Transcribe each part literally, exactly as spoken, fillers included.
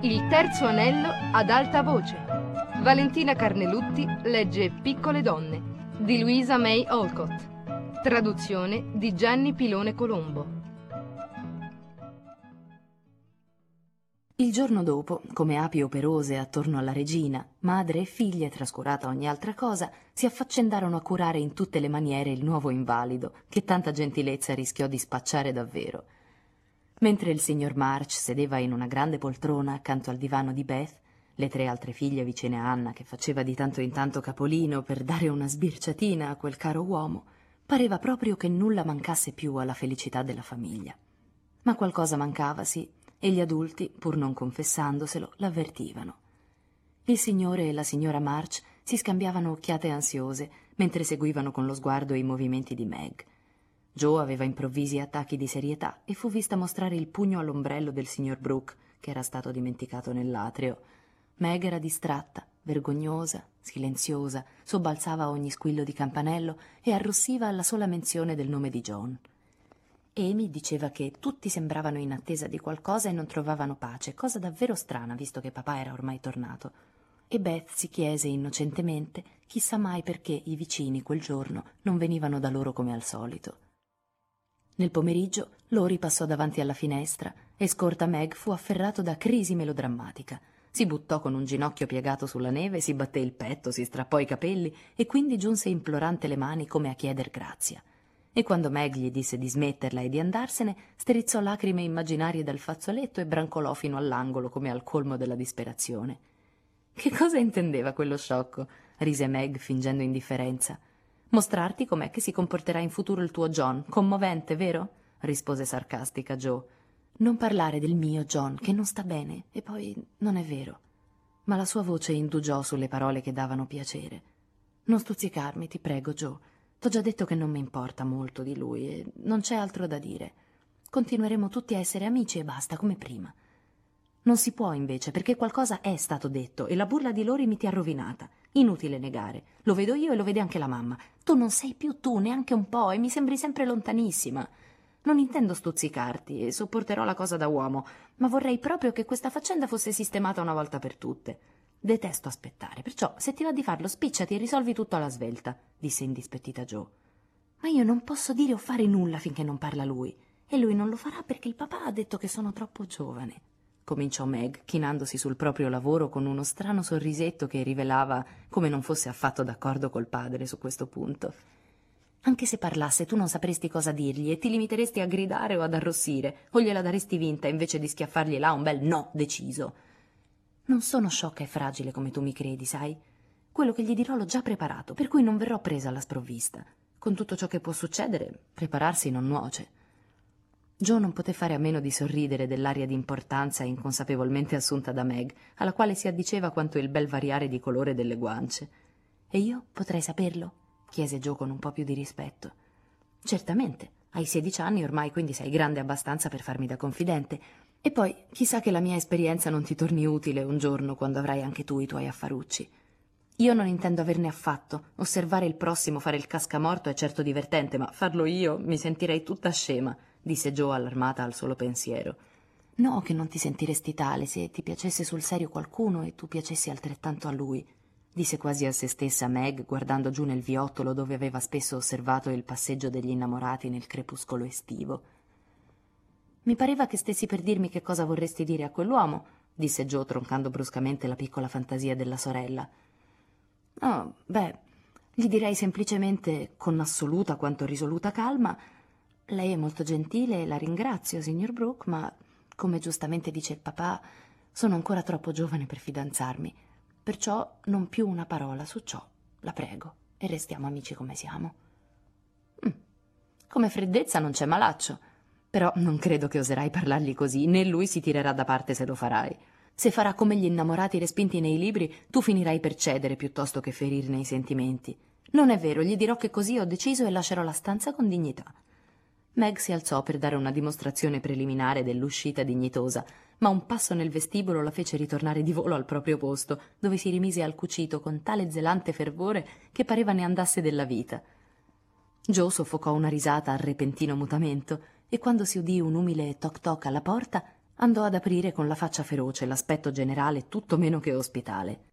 Il terzo anello ad alta voce. Valentina Carnelutti legge Piccole donne di Louisa May Alcott. Traduzione di Gianni Pilone Colombo. Il giorno dopo, come api operose attorno alla regina, madre e figlie, trascurata ogni altra cosa, si affaccendarono a curare in tutte le maniere il nuovo invalido, che tanta gentilezza rischiò di spacciare davvero. Mentre il signor March sedeva in una grande poltrona accanto al divano di Beth, le tre altre figlie vicine a Anna, che faceva di tanto in tanto capolino per dare una sbirciatina a quel caro uomo, pareva proprio che nulla mancasse più alla felicità della famiglia. Ma qualcosa mancava, sì, e gli adulti, pur non confessandoselo, l'avvertivano. Il signore e la signora March si scambiavano occhiate ansiose mentre seguivano con lo sguardo i movimenti di Meg. Joe aveva improvvisi attacchi di serietà e fu vista mostrare il pugno all'ombrello del signor Brooke, che era stato dimenticato nell'atrio. Meg era distratta, vergognosa, silenziosa, sobbalzava a ogni squillo di campanello e arrossiva alla sola menzione del nome di John. Amy diceva che tutti sembravano in attesa di qualcosa e non trovavano pace, cosa davvero strana visto che papà era ormai tornato. E Beth si chiese innocentemente chissà mai perché i vicini quel giorno non venivano da loro come al solito. Nel pomeriggio Lori passò davanti alla finestra e scorta Meg fu afferrato da crisi melodrammatica. Si buttò con un ginocchio piegato sulla neve, si batté il petto, si strappò i capelli e quindi giunse implorante le mani come a chieder grazia. E quando Meg gli disse di smetterla e di andarsene, strizzò lacrime immaginarie dal fazzoletto e brancolò fino all'angolo come al colmo della disperazione. «Che cosa intendeva quello sciocco?» rise Meg fingendo indifferenza. «Mostrarti com'è che si comporterà in futuro il tuo John, commovente, vero?» rispose sarcastica Joe. «Non parlare del mio John, che non sta bene, e poi non è vero». Ma la sua voce indugiò sulle parole che davano piacere. «Non stuzzicarmi, ti prego, Joe. T'ho già detto che non mi importa molto di lui e non c'è altro da dire. Continueremo tutti a essere amici e basta, come prima. Non si può, invece, perché qualcosa è stato detto e la burla di Lori mi ti ha rovinata. Inutile negare. Lo vedo io e lo vede anche la mamma. Tu non sei più tu, neanche un po', e mi sembri sempre lontanissima. Non intendo stuzzicarti e sopporterò la cosa da uomo, ma vorrei proprio che questa faccenda fosse sistemata una volta per tutte. Detesto aspettare, perciò se ti va di farlo spicciati e risolvi tutto alla svelta», disse indispettita Joe. «Ma io non posso dire o fare nulla finché non parla lui, e lui non lo farà perché il papà ha detto che sono troppo giovane», cominciò Meg, chinandosi sul proprio lavoro con uno strano sorrisetto che rivelava come non fosse affatto d'accordo col padre su questo punto. «Anche se parlasse tu non sapresti cosa dirgli e ti limiteresti a gridare o ad arrossire, o gliela daresti vinta invece di schiaffargli là un bel no deciso. Non sono sciocca e fragile come tu mi credi, sai? Quello che gli dirò l'ho già preparato, per cui non verrò presa alla sprovvista. Con tutto ciò che può succedere, prepararsi non nuoce». Joe non poté fare a meno di sorridere dell'aria di importanza inconsapevolmente assunta da Meg, alla quale si addiceva quanto il bel variare di colore delle guance. «E io potrei saperlo?» chiese Joe con un po' più di rispetto. «Certamente, hai sedici anni ormai, quindi sei grande abbastanza per farmi da confidente. E poi, chissà che la mia esperienza non ti torni utile un giorno quando avrai anche tu i tuoi affarucci. Io non intendo averne affatto. Osservare il prossimo fare il cascamorto è certo divertente, ma farlo io mi sentirei tutta scema», disse Joe allarmata al solo pensiero. «No, che non ti sentiresti tale se ti piacesse sul serio qualcuno e tu piacessi altrettanto a lui», disse quasi a se stessa Meg, guardando giù nel viottolo dove aveva spesso osservato il passeggio degli innamorati nel crepuscolo estivo. «Mi pareva che stessi per dirmi che cosa vorresti dire a quell'uomo», disse Joe troncando bruscamente la piccola fantasia della sorella. «Oh, beh, gli direi semplicemente, con assoluta quanto risoluta calma: lei è molto gentile e la ringrazio, signor Brooke, ma, come giustamente dice il papà, sono ancora troppo giovane per fidanzarmi. Perciò non più una parola su ciò, la prego, e restiamo amici come siamo». Mm. «Come freddezza non c'è malaccio. Però non credo che oserai parlargli così, né lui si tirerà da parte se lo farai. Se farà come gli innamorati respinti nei libri, tu finirai per cedere piuttosto che ferirne i sentimenti. Non è vero, gli dirò che così ho deciso e lascerò la stanza con dignità». Meg si alzò per dare una dimostrazione preliminare dell'uscita dignitosa, ma un passo nel vestibolo la fece ritornare di volo al proprio posto, dove si rimise al cucito con tale zelante fervore che pareva ne andasse della vita. Joe soffocò una risata al repentino mutamento e quando si udì un umile toc toc alla porta Andò ad aprire con la faccia feroce, l'aspetto generale tutto meno che ospitale.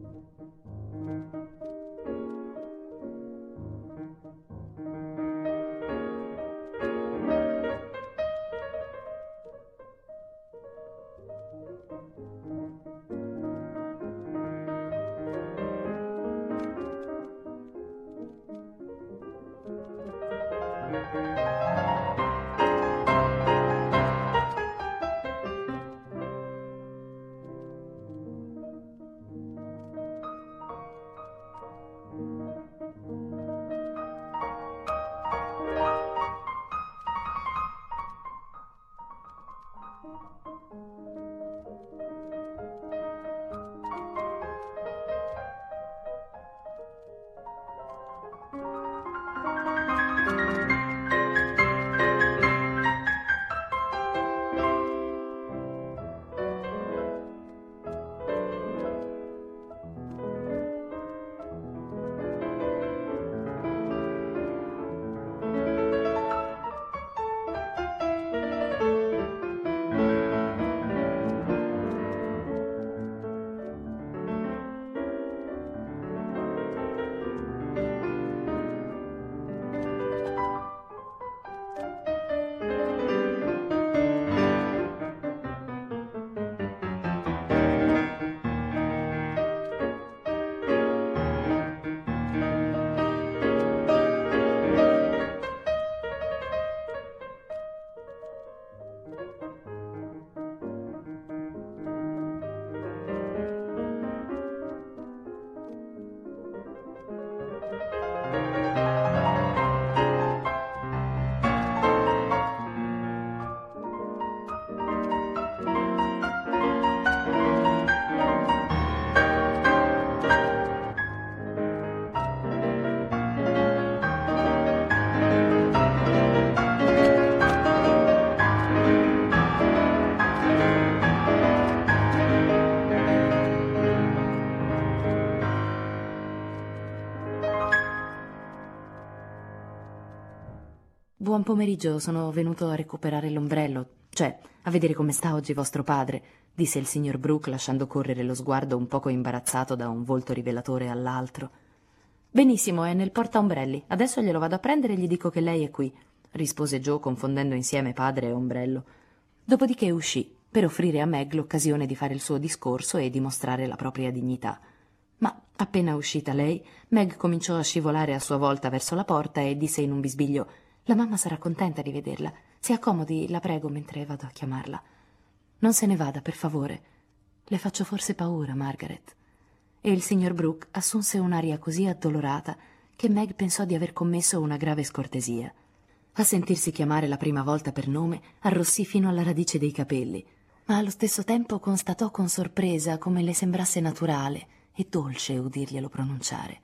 Buon pomeriggio, sono venuto a recuperare l'ombrello, cioè a vedere come sta oggi vostro padre, disse il signor Brooke lasciando correre lo sguardo un poco imbarazzato da un volto rivelatore all'altro. Benissimo, è nel portaombrelli, adesso glielo vado a prendere e gli dico che lei è qui, rispose Joe confondendo insieme padre e ombrello. Dopodiché uscì per offrire a Meg l'occasione di fare il suo discorso e dimostrare la propria dignità. Ma appena uscita lei, Meg cominciò a scivolare a sua volta verso la porta e disse in un bisbiglio: «La mamma sarà contenta di vederla. Si accomodi, la prego, mentre vado a chiamarla. Non se ne vada, per favore. Le faccio forse paura, Margaret». E il signor Brooke assunse un'aria così addolorata che Meg pensò di aver commesso una grave scortesia. A sentirsi chiamare la prima volta per nome, arrossì fino alla radice dei capelli, ma allo stesso tempo constatò con sorpresa come le sembrasse naturale e dolce udirglielo pronunciare.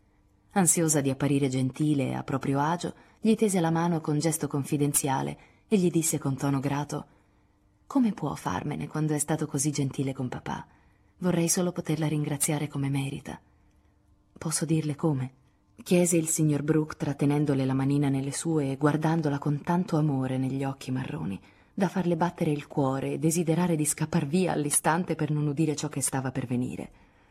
Ansiosa di apparire gentile e a proprio agio, gli tese la mano con gesto confidenziale e gli disse con tono grato: «Come può farmene quando è stato così gentile con papà? Vorrei solo poterla ringraziare come merita». «Posso dirle come?» chiese il signor Brooke trattenendole la manina nelle sue e guardandola con tanto amore negli occhi marroni da farle battere il cuore e desiderare di scappar via all'istante per non udire ciò che stava per venire.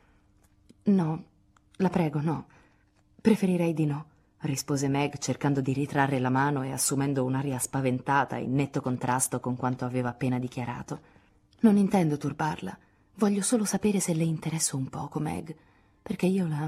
«No, la prego, no. Preferirei di no», rispose Meg cercando di ritrarre la mano e assumendo un'aria spaventata in netto contrasto con quanto aveva appena dichiarato. «Non intendo turbarla. Voglio solo sapere se le interesso un poco, Meg, perché io la...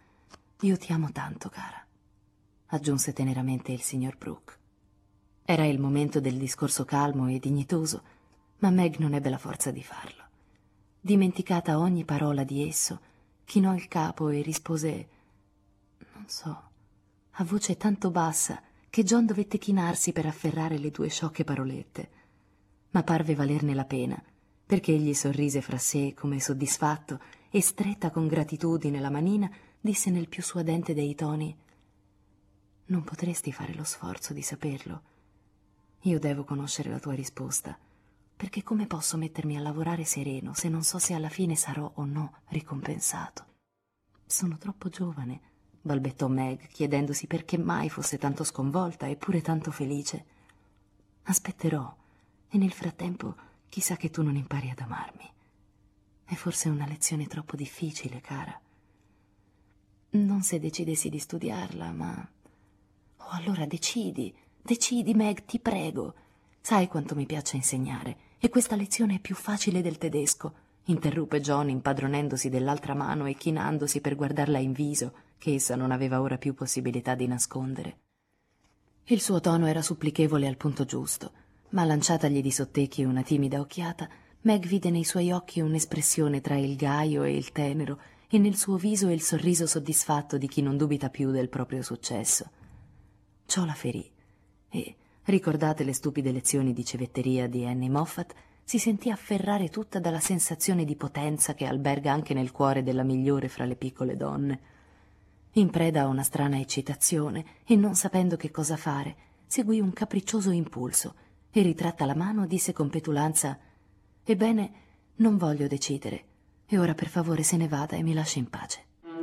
io ti amo tanto, cara», aggiunse teneramente il signor Brooke. Era il momento del discorso calmo e dignitoso, ma Meg non ebbe la forza di farlo. Dimenticata ogni parola di esso, chinò il capo e rispose: «Non so», a voce tanto bassa che John dovette chinarsi per afferrare le due sciocche parolette. Ma parve valerne la pena, perché egli sorrise fra sé come soddisfatto e, stretta con gratitudine la manina, disse nel più suadente dei toni: «Non potresti fare lo sforzo di saperlo? Io devo conoscere la tua risposta, perché come posso mettermi a lavorare sereno se non so se alla fine sarò o no ricompensato?» «Sono troppo giovane», balbettò Meg, chiedendosi perché mai fosse tanto sconvolta eppure tanto felice. «Aspetterò, e nel frattempo chissà che tu non impari ad amarmi. È forse una lezione troppo difficile, cara. Non se decidessi di studiarla, ma... Oh, allora decidi, decidi, Meg, ti prego. Sai quanto mi piace insegnare, e questa lezione è più facile del tedesco, interruppe John impadronendosi dell'altra mano e chinandosi per guardarla in viso, che essa non aveva ora più possibilità di nascondere. Il suo tono era supplichevole al punto giusto, ma lanciatagli di sottecchi una timida occhiata, Meg vide nei suoi occhi un'espressione tra il gaio e il tenero, e nel suo viso il sorriso soddisfatto di chi non dubita più del proprio successo. Ciò la ferì e, ricordate le stupide lezioni di civetteria di Annie Moffat, si sentì afferrare tutta dalla sensazione di potenza che alberga anche nel cuore della migliore fra le piccole donne. In preda a una strana eccitazione e non sapendo che cosa fare, seguì un capriccioso impulso e, ritratta la mano, disse con petulanza: «Ebbene, non voglio decidere, e ora per favore se ne vada e mi lasci in pace».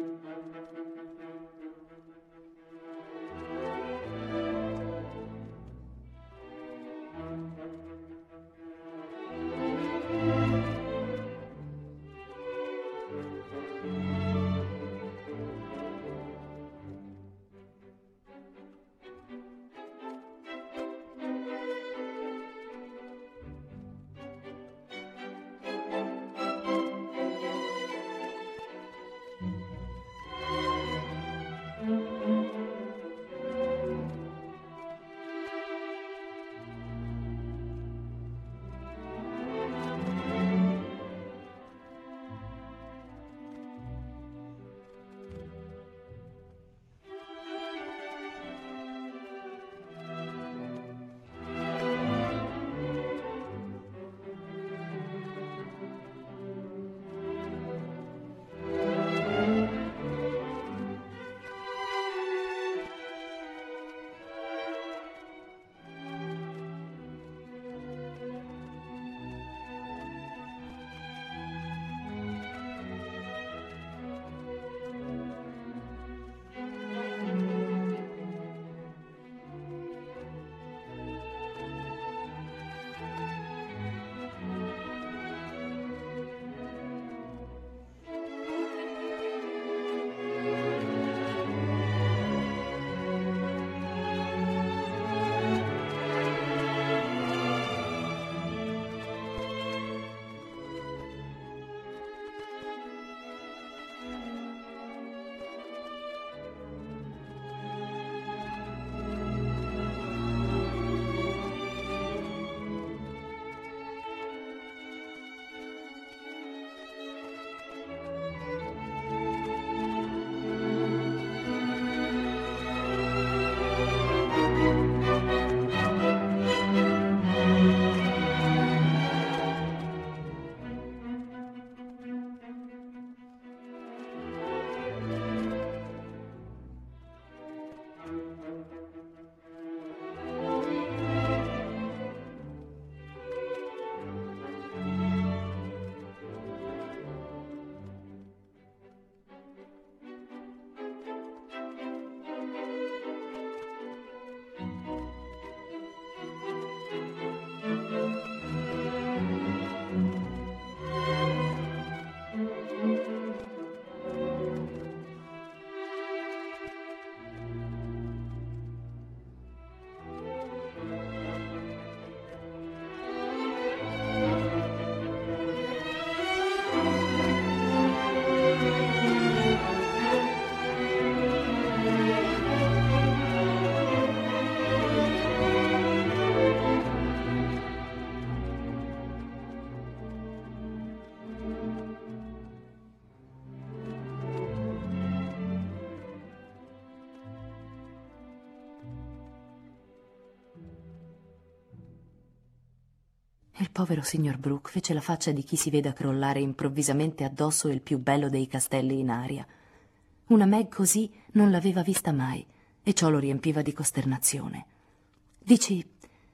Il povero signor Brooke fece la faccia di chi si vede crollare improvvisamente addosso il più bello dei castelli in aria. Una Meg così non l'aveva vista mai, e ciò lo riempiva di costernazione. «Dici...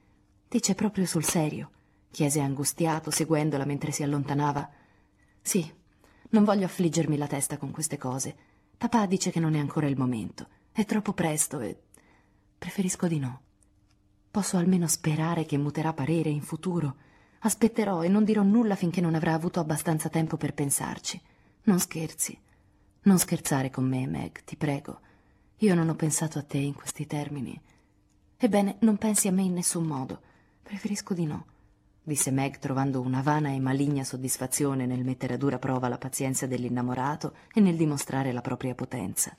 dice proprio sul serio?» chiese angustiato, seguendola mentre si allontanava. «Sì, non voglio affliggermi la testa con queste cose. Papà dice che non è ancora il momento. È troppo presto e... preferisco di no. Posso almeno sperare che muterà parere in futuro. Aspetterò e non dirò nulla finché non avrà avuto abbastanza tempo per pensarci. Non scherzi. Non scherzare con me, Meg, ti prego. Io non ho pensato a te in questi termini. Ebbene, non pensi a me in nessun modo. Preferisco di no, disse Meg, trovando una vana e maligna soddisfazione nel mettere a dura prova la pazienza dell'innamorato e nel dimostrare la propria potenza.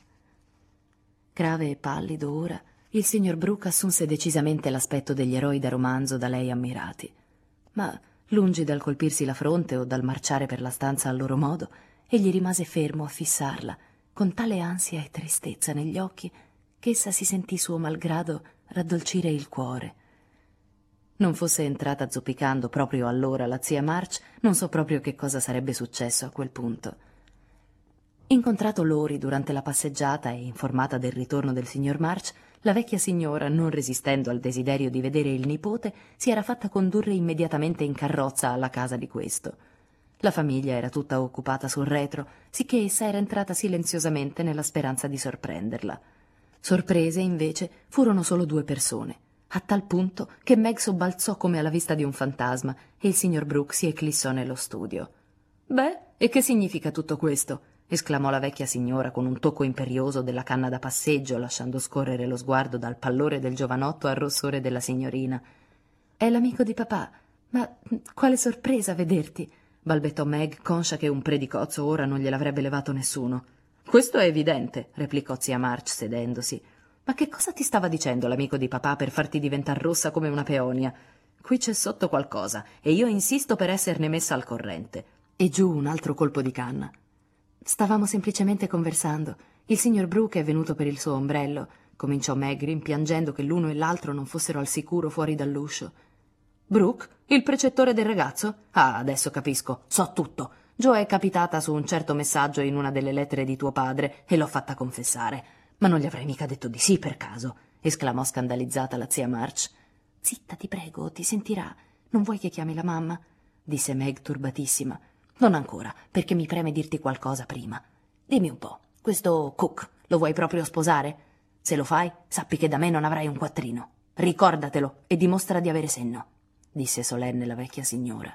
Grave e pallido ora, il signor Brooke assunse decisamente l'aspetto degli eroi da romanzo da lei ammirati. Ma, lungi dal colpirsi la fronte o dal marciare per la stanza al loro modo, egli rimase fermo a fissarla, con tale ansia e tristezza negli occhi che essa si sentì suo malgrado raddolcire il cuore. Non fosse entrata zoppicando proprio allora la zia March, non so proprio che cosa sarebbe successo a quel punto. Incontrato Lori durante la passeggiata e informata del ritorno del signor March, la vecchia signora, non resistendo al desiderio di vedere il nipote, si era fatta condurre immediatamente in carrozza alla casa di questo. La famiglia era tutta occupata sul retro, sicché essa era entrata silenziosamente nella speranza di sorprenderla. Sorprese, invece, furono solo due persone, a tal punto che Meg sobbalzò come alla vista di un fantasma e il signor Brooke si eclissò nello studio. «Beh, e che significa tutto questo?» esclamò la vecchia signora con un tocco imperioso della canna da passeggio, lasciando scorrere lo sguardo dal pallore del giovanotto al rossore della signorina. «È l'amico di papà, ma quale sorpresa vederti!» balbettò Meg, conscia che un predicozzo ora non gliel'avrebbe levato nessuno. «Questo è evidente», replicò zia March sedendosi. «Ma che cosa ti stava dicendo l'amico di papà per farti diventar rossa come una peonia? Qui c'è sotto qualcosa e io insisto per esserne messa al corrente». E giù un altro colpo di canna. «Stavamo semplicemente conversando. Il signor Brooke è venuto per il suo ombrello», cominciò Meg, rimpiangendo che l'uno e l'altro non fossero al sicuro fuori dall'uscio. «Brooke? Il precettore del ragazzo? Ah, adesso capisco. So tutto. Joe è capitata su un certo messaggio in una delle lettere di tuo padre e l'ho fatta confessare. Ma non gli avrei mica detto di sì per caso», esclamò scandalizzata la zia March. «Zitta, ti prego, ti sentirà. Non vuoi che chiami la mamma?» disse Meg turbatissima. «Non ancora, perché mi preme dirti qualcosa prima. Dimmi un po', questo Cook lo vuoi proprio sposare? Se lo fai, sappi che da me non avrai un quattrino. Ricordatelo e dimostra di avere senno», disse solenne la vecchia signora.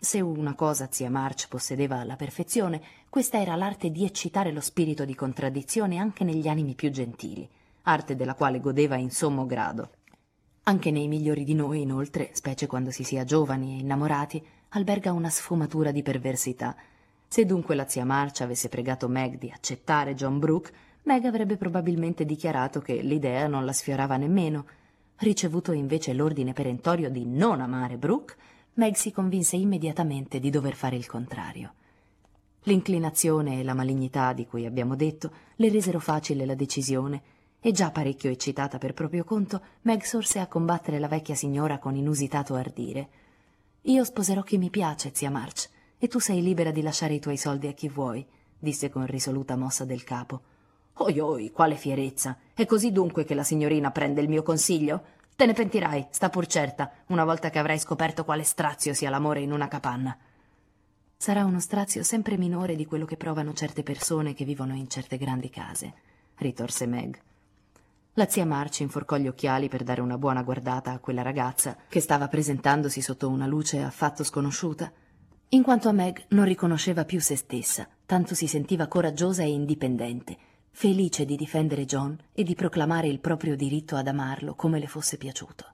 Se una cosa zia March possedeva alla perfezione, questa era l'arte di eccitare lo spirito di contraddizione anche negli animi più gentili, arte della quale godeva in sommo grado. Anche nei migliori di noi, inoltre, specie quando si sia giovani e innamorati, alberga una sfumatura di perversità. Se dunque la zia March avesse pregato Meg di accettare John Brooke, Meg avrebbe probabilmente dichiarato che l'idea non la sfiorava nemmeno. Ricevuto invece l'ordine perentorio di non amare Brooke, Meg si convinse immediatamente di dover fare il contrario. L'inclinazione e la malignità di cui abbiamo detto le resero facile la decisione, e già parecchio eccitata per proprio conto, Meg sorse a combattere la vecchia signora con inusitato ardire. «Io sposerò chi mi piace, zia March, e tu sei libera di lasciare i tuoi soldi a chi vuoi», disse con risoluta mossa del capo. «Oi oi, quale fierezza! È così dunque che la signorina prende il mio consiglio? Te ne pentirai, sta pur certa, una volta che avrai scoperto quale strazio sia l'amore in una capanna». «Sarà uno strazio sempre minore di quello che provano certe persone che vivono in certe grandi case», ritorse Meg. La zia March inforcò gli occhiali per dare una buona guardata a quella ragazza che stava presentandosi sotto una luce affatto sconosciuta. In quanto a Meg, non riconosceva più se stessa, tanto si sentiva coraggiosa e indipendente, felice di difendere John e di proclamare il proprio diritto ad amarlo come le fosse piaciuto.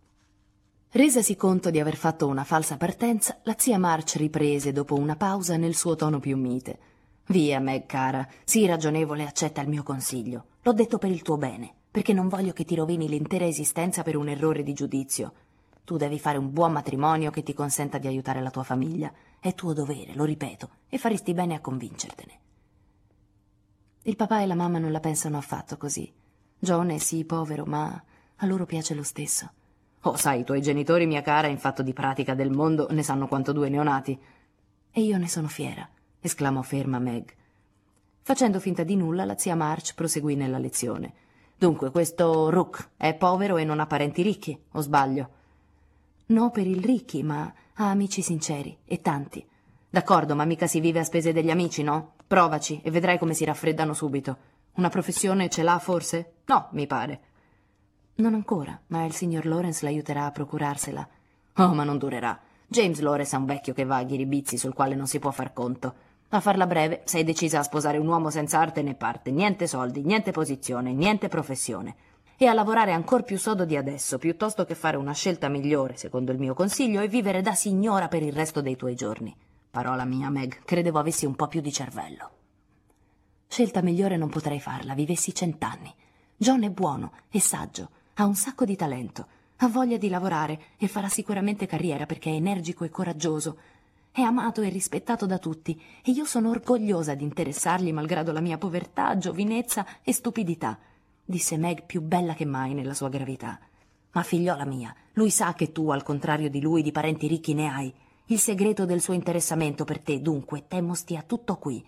Resasi conto di aver fatto una falsa partenza, la zia March riprese dopo una pausa nel suo tono più mite. «Via, Meg, cara, sii ragionevole e accetta il mio consiglio. L'ho detto per il tuo bene, perché non voglio che ti rovini l'intera esistenza per un errore di giudizio. Tu devi fare un buon matrimonio che ti consenta di aiutare la tua famiglia. È tuo dovere, lo ripeto, e faresti bene a convincertene». Il papà e la mamma non la pensano affatto così. John è sì povero, ma a loro piace lo stesso. «Oh, sai, i tuoi genitori, mia cara, in fatto di pratica del mondo, ne sanno quanto due neonati». «E io ne sono fiera», esclamò ferma Meg. Facendo finta di nulla, la zia March proseguì nella lezione. «Dunque, questo Rook è povero e non ha parenti ricchi, o sbaglio?» «No per il ricchi, ma ha amici sinceri, e tanti». «D'accordo, ma mica si vive a spese degli amici, no? Provaci e vedrai come si raffreddano subito. Una professione ce l'ha forse? No, mi pare». «Non ancora, ma il signor Lawrence l'aiuterà a procurarsela». «Oh, ma non durerà. James Lawrence è un vecchio che va a ghiribizzi sul quale non si può far conto. A farla breve, sei decisa a sposare un uomo senza arte né parte, niente soldi, niente posizione, niente professione. E a lavorare ancor più sodo di adesso, piuttosto che fare una scelta migliore, secondo il mio consiglio, e vivere da signora per il resto dei tuoi giorni. Parola mia, Meg, credevo avessi un po' più di cervello». «Scelta migliore non potrei farla, vivessi cent'anni. John è buono, è saggio, ha un sacco di talento, ha voglia di lavorare e farà sicuramente carriera perché è energico e coraggioso. È amato e rispettato da tutti e io sono orgogliosa di interessargli malgrado la mia povertà, giovinezza e stupidità», disse Meg più bella che mai nella sua gravità. «Ma figliola mia, lui sa che tu, al contrario di lui, di parenti ricchi ne hai. Il segreto del suo interessamento per te, dunque, temo stia tutto qui».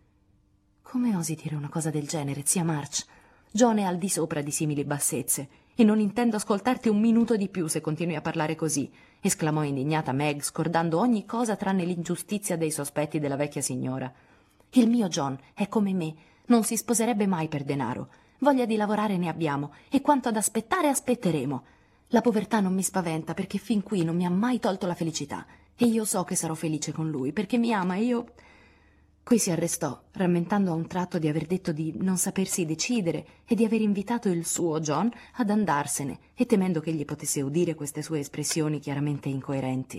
«Come osi dire una cosa del genere, zia March? John è al di sopra di simili bassezze e non intendo ascoltarti un minuto di più se continui a parlare così», esclamò indignata Meg, scordando ogni cosa tranne l'ingiustizia dei sospetti della vecchia signora. «Il mio John è come me, non si sposerebbe mai per denaro. Voglia di lavorare ne abbiamo e quanto ad aspettare aspetteremo. La povertà non mi spaventa perché fin qui non mi ha mai tolto la felicità e io so che sarò felice con lui perché mi ama e io...» Qui si arrestò, rammentando a un tratto di aver detto di non sapersi decidere e di aver invitato il suo John ad andarsene, e temendo che egli potesse udire queste sue espressioni chiaramente incoerenti.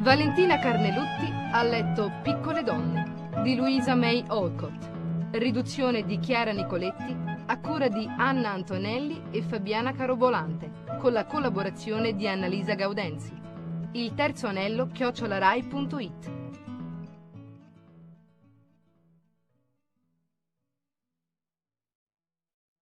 Valentina Carnelutti ha letto Piccole donne di Louisa May Alcott. Riduzione di Chiara Nicoletti a cura di Anna Antonelli e Fabiana Carobolante, con la collaborazione di Annalisa Gaudenzi. Il terzo anello chiocciolarai punto it.